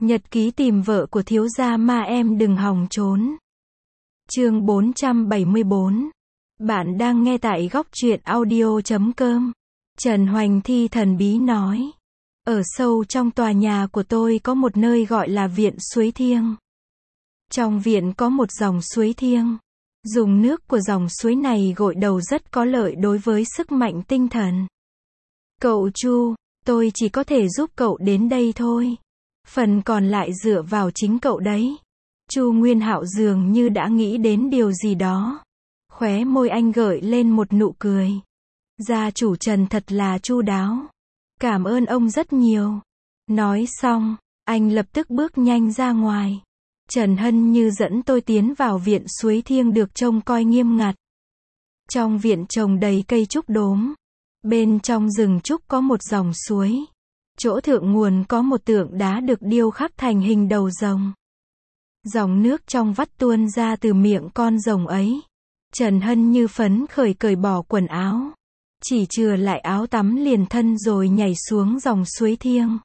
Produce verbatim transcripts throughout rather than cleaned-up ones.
Nhật ký tìm vợ của thiếu gia ma em đừng hòng trốn. Chương bốn trăm bảy mươi bốn. Bạn đang nghe tại góc truyện audio chấm com. Trần Hoành Thi thần bí nói. Ở sâu trong tòa nhà của tôi có một nơi gọi là viện suối thiêng. Trong viện có một dòng suối thiêng. Dùng nước của dòng suối này gội đầu rất có lợi đối với sức mạnh tinh thần. Cậu Chu, tôi chỉ có thể giúp cậu đến đây thôi. Phần còn lại dựa vào chính cậu đấy. Chu Nguyên Hạo dường như đã nghĩ đến điều gì đó. Khóe môi anh gợi lên một nụ cười. Gia chủ Trần thật là chu đáo. Cảm ơn ông rất nhiều. Nói xong, anh lập tức bước nhanh ra ngoài. Trần Hân Như dẫn tôi tiến vào viện suối thiêng được trông coi nghiêm ngặt. Trong viện trồng đầy cây trúc đốm. Bên trong rừng trúc có một dòng suối. Chỗ thượng nguồn có một tượng đá được điêu khắc thành hình đầu rồng. Dòng nước trong vắt tuôn ra từ miệng con rồng ấy. Trần Hân Như phấn khởi cởi bỏ quần áo. Chỉ chừa lại áo tắm liền thân rồi nhảy xuống dòng suối thiêng.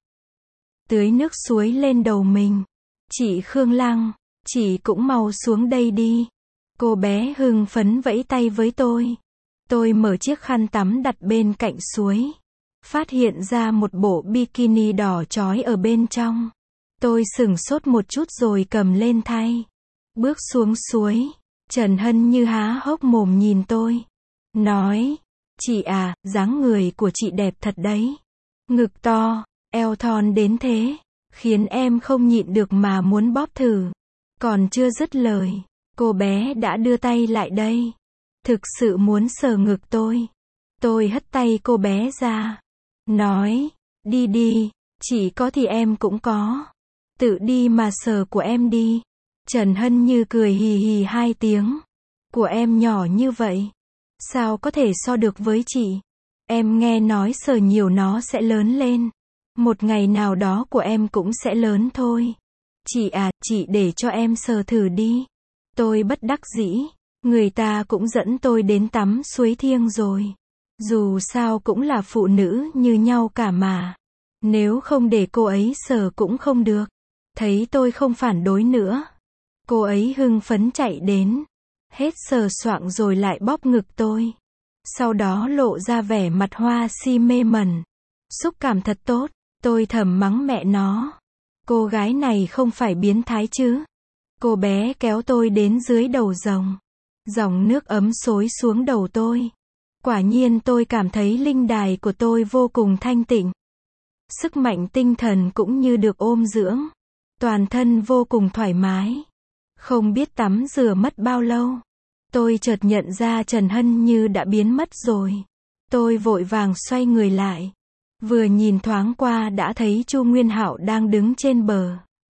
Tưới nước suối lên đầu mình. Chị Khương Lăng, chị cũng mau xuống đây đi. Cô bé hưng phấn vẫy tay với tôi. Tôi mở chiếc khăn tắm đặt bên cạnh suối. Phát hiện ra một bộ bikini đỏ chói ở bên trong. Tôi sửng sốt một chút rồi cầm lên thay. Bước xuống suối. Trần Hân Như há hốc mồm nhìn tôi. Nói, chị à, dáng người của chị đẹp thật đấy. Ngực to, eo thon đến thế. Khiến em không nhịn được mà muốn bóp thử. Còn chưa dứt lời, cô bé đã đưa tay lại đây. Thực sự muốn sờ ngực tôi. Tôi hất tay cô bé ra. Nói, đi đi, chỉ có thì em cũng có. Tự đi mà sờ của em đi. Trần Hân Như cười hì hì hai tiếng. Của em nhỏ như vậy. Sao có thể so được với chị? Em nghe nói sờ nhiều nó sẽ lớn lên. Một ngày nào đó của em cũng sẽ lớn thôi. Chị à, chị để cho em sờ thử đi. Tôi bất đắc dĩ. Người ta cũng dẫn tôi đến tắm suối thiêng rồi. Dù sao cũng là phụ nữ như nhau cả mà. Nếu không để cô ấy sờ cũng không được. Thấy tôi không phản đối nữa. Cô ấy hưng phấn chạy đến. Hết sờ soạng rồi lại bóp ngực tôi. Sau đó lộ ra vẻ mặt hoa si mê mẩn. Xúc cảm thật tốt. Tôi thầm mắng mẹ nó. Cô gái này không phải biến thái chứ. Cô bé kéo tôi đến dưới đầu rồng. Dòng nước ấm xối xuống đầu tôi. Quả nhiên tôi cảm thấy linh đài của tôi vô cùng thanh tịnh. Sức mạnh tinh thần cũng như được ôm dưỡng. Toàn thân vô cùng thoải mái. Không biết tắm rửa mất bao lâu. Tôi chợt nhận ra Trần Hân Như đã biến mất rồi. Tôi vội vàng xoay người lại. Vừa nhìn thoáng qua đã thấy Chu Nguyên Hạo đang đứng trên bờ.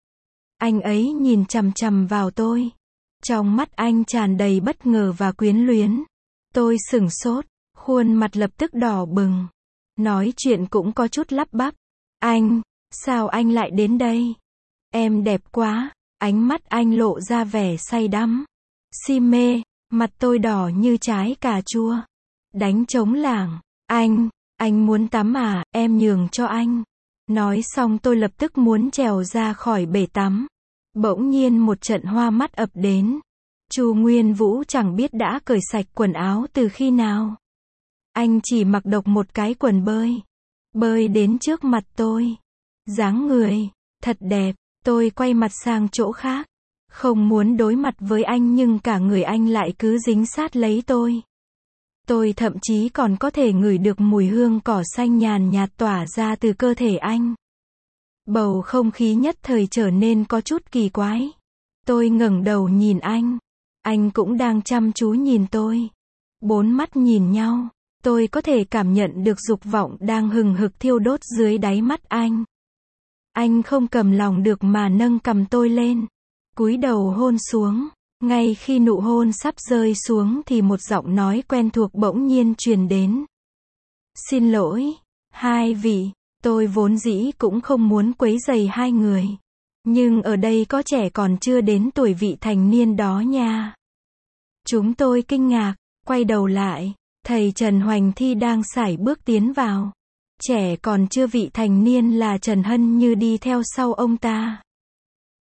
Anh ấy nhìn chằm chằm vào tôi. Trong mắt anh tràn đầy bất ngờ và quyến luyến. Tôi sửng sốt, khuôn mặt lập tức đỏ bừng. Nói chuyện cũng có chút lắp bắp. Anh, sao anh lại đến đây? Em đẹp quá. Ánh mắt anh lộ ra vẻ say đắm. Si mê, mặt tôi đỏ như trái cà chua. Đánh trống lảng. Anh, anh muốn tắm à, em nhường cho anh. Nói xong tôi lập tức muốn trèo ra khỏi bể tắm. Bỗng nhiên một trận hoa mắt ập đến. Chu Nguyên Vũ chẳng biết đã cởi sạch quần áo từ khi nào. Anh chỉ mặc độc một cái quần bơi. Bơi đến trước mặt tôi. Dáng người, thật đẹp. Tôi quay mặt sang chỗ khác. Không muốn đối mặt với anh nhưng cả người anh lại cứ dính sát lấy tôi. Tôi thậm chí còn có thể ngửi được mùi hương cỏ xanh nhàn nhạt tỏa ra từ cơ thể anh. Bầu không khí nhất thời trở nên có chút kỳ quái. Tôi ngẩng đầu nhìn anh. Anh cũng đang chăm chú nhìn tôi. Bốn mắt nhìn nhau. Tôi có thể cảm nhận được dục vọng đang hừng hực thiêu đốt dưới đáy mắt anh. Anh không cầm lòng được mà nâng cằm tôi lên. Cúi đầu hôn xuống. Ngay khi nụ hôn sắp rơi xuống thì một giọng nói quen thuộc bỗng nhiên truyền đến. Xin lỗi, hai vị, tôi vốn dĩ cũng không muốn quấy rầy hai người. Nhưng ở đây có trẻ còn chưa đến tuổi vị thành niên đó nha. Chúng tôi kinh ngạc, quay đầu lại, thầy Trần Hoành Thi đang sải bước tiến vào. Trẻ còn chưa vị thành niên là Trần Hân Như đi theo sau ông ta.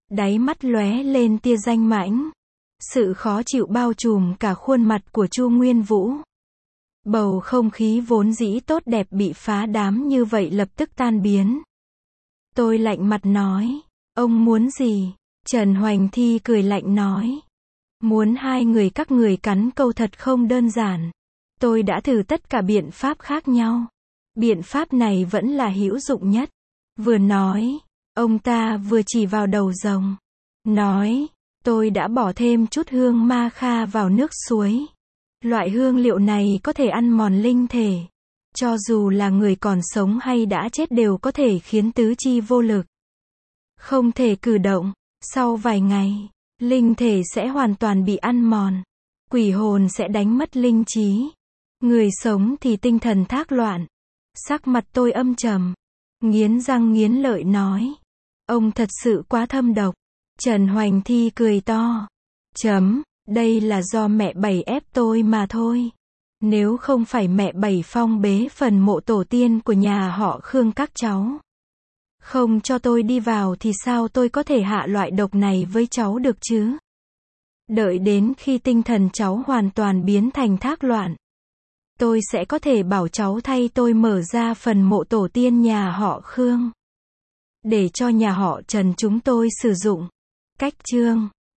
Đáy mắt lóe lên tia danh mãnh. Sự khó chịu bao trùm cả khuôn mặt của Chu Nguyên Vũ. Bầu không khí vốn dĩ tốt đẹp bị phá đám như vậy lập tức tan biến. Tôi lạnh mặt nói, ông muốn gì? Trần Hoành Thi cười lạnh nói, muốn hai người các người cắn câu thật không đơn giản. Tôi đã thử tất cả biện pháp khác nhau. Biện pháp này vẫn là hữu dụng nhất. Vừa nói, ông ta vừa chỉ vào đầu rồng. Nói, tôi đã bỏ thêm chút hương ma kha vào nước suối. Loại hương liệu này có thể ăn mòn linh thể. Cho dù là người còn sống hay đã chết đều có thể khiến tứ chi vô lực. Không thể cử động. Sau vài ngày, linh thể sẽ hoàn toàn bị ăn mòn. Quỷ hồn sẽ đánh mất linh trí. Người sống thì tinh thần thác loạn. Sắc mặt tôi âm trầm. Nghiến răng nghiến lợi nói. Ông thật sự quá thâm độc. Trần Hoành Thi cười to. Chấm, đây là do mẹ Bảy ép tôi mà thôi. Nếu không phải mẹ Bảy phong bế phần mộ tổ tiên của nhà họ Khương các cháu. Không cho tôi đi vào thì sao tôi có thể hạ loại độc này với cháu được chứ? Đợi đến khi tinh thần cháu hoàn toàn biến thành thác loạn. Tôi sẽ có thể bảo cháu thay tôi mở ra phần mộ tổ tiên nhà họ Khương. Để cho nhà họ Trần chúng tôi sử dụng. Cách chương